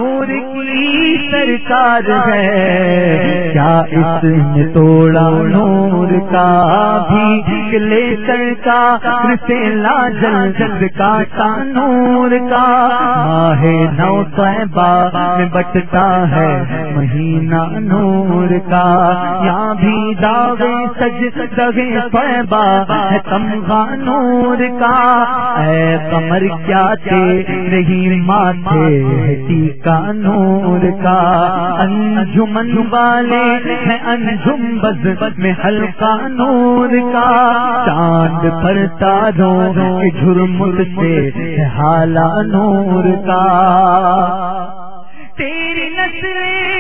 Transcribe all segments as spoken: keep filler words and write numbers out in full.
نور کی سرکار ہے، کیا اس نے توڑا نور کا بھی لے کر کا سے لا جل جل کا کا نور کا ماہ نو طیبہ میں بٹتا ہے مہینہ نور کا، یہاں بھی داغے سج دگے طیبہ ہے تمغہ نور کا، اے قمر کیا تیرے ہی ماتھے ہے ٹیکا نور کا، انجمن والے ہے انجم بز میں حلقہ نور کا، چاند پر تاروں کے جھرمٹ سے ہے حالہ نور کا، تیری نسل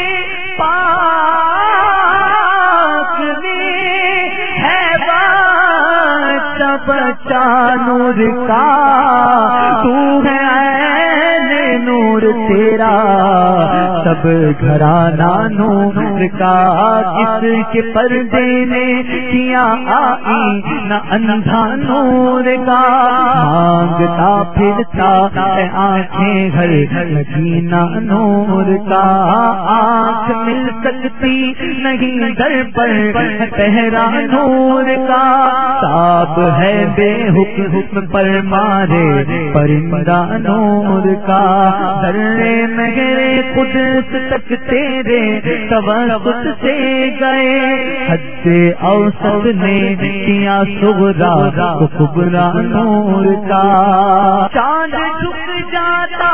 پاک میں ہے بچہ بچہ نور کا، تو ہے عین نور تیرا سب گھرانہ نور کا، کس کے پردے نے کیا آئی نہ اندھا نور کا، مانگتا پھرتا ہے آنکھیں گھر مدینہ نور کا، آنکھ مل سکتی نہیں در پر پہرا نور کا، تاب ہے بے حکم پر مارے پرندہ نور کا، ذرے مہرے قدس تک تیرے توسط سے گئے، حد اوسط نے کیا صغرا کو کبرا نور کا، چاند جھک جاتا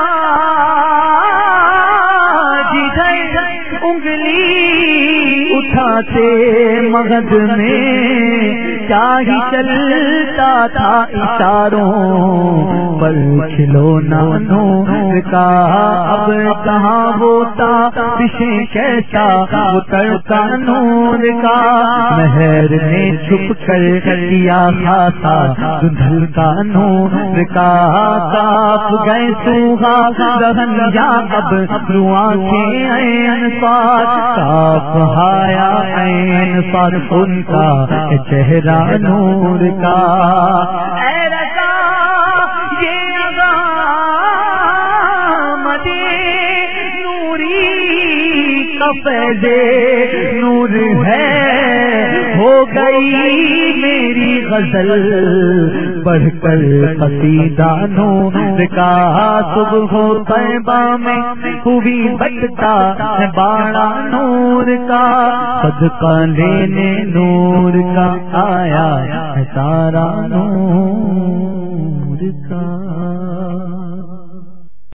جدھر انگلی اٹھاتے مغد میں، کیا ہی چلتا تھا اشاروں پر کھلونا نور کا، اب کہاں ہوتا پشے کیسا اترتا نور کا، مہر نے چھپ کر کیا خاصا دھل کا نور کا، کاف گئے سوہا دہن یا اب رواں کے عین پاس، کاف ہایا عین پاس ان کا چہرہ نور کا، اے رضا یہ عظمت نوری کا فیض نور ہے، ہو گئی میری غزل بڑھ کر قصیدہ نور کا، صبح ہو طیبہ میں خوبی بٹتا ہے باڑا نور کا، صدقہ لینے نور کا آیا ہے سارا نور